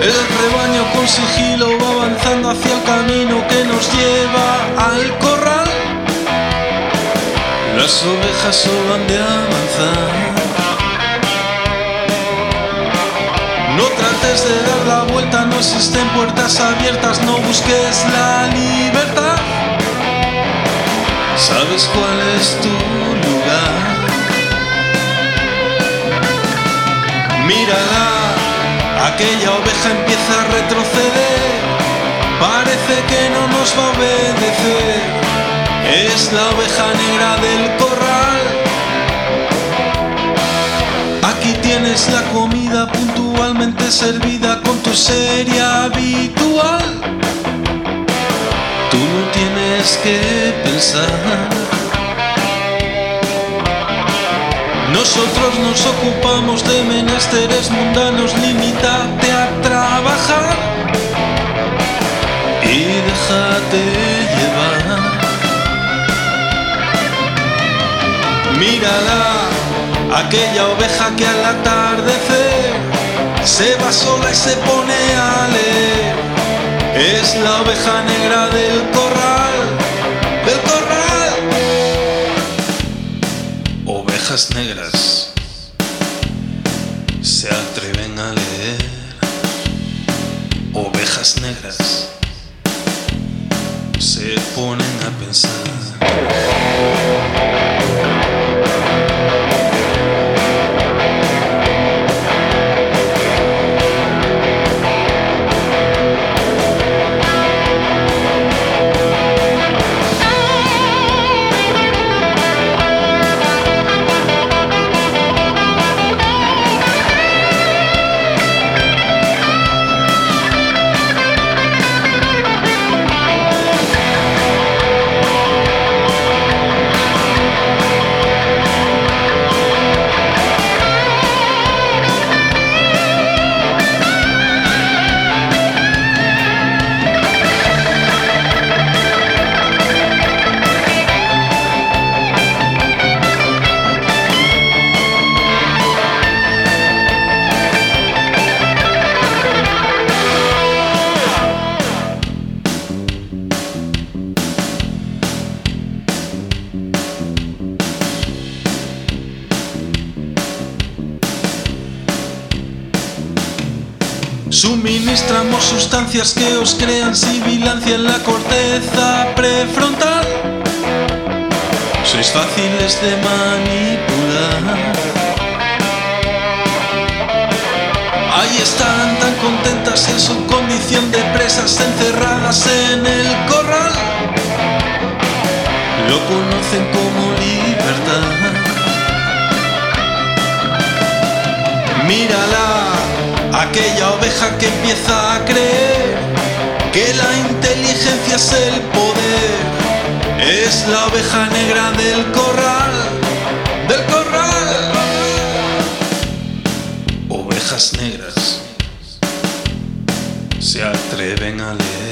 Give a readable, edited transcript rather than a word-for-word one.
El rebaño con sigilo va avanzando hacia el camino que nos lleva al corral. Las ovejas solo han de avanzar. No trates de dar la vuelta, no existen puertas abiertas, no busques la libertad. ¿Sabes cuál es tu lugar? Mírala, aquella oveja empieza a retroceder. Parece que no nos va a obedecer. Es la oveja negra del corral. Aquí tienes la comida puntualmente servida con tu serie habitual. Tú no tienes que pensar. Nosotros nos ocupamos de menesteres mundanos, limítate a trabajar y déjate llevar. Mírala, aquella oveja que al atardecer se va sola y se pone a leer. Es la oveja negra del corral, del corral. Ovejas negras se atreven a leer. Ovejas negras se ponen a pensar. Suministramos sustancias que os crean sibilancia en la corteza prefrontal. Sois fáciles de manipular. Ahí están tan contentas en su condición de presas encerradas en el corral. Lo conocen como libertad. Mírala, aquella oveja que empieza a creer que la inteligencia es el poder. Es la oveja negra del corral, del corral. Ovejas negras se atreven a leer.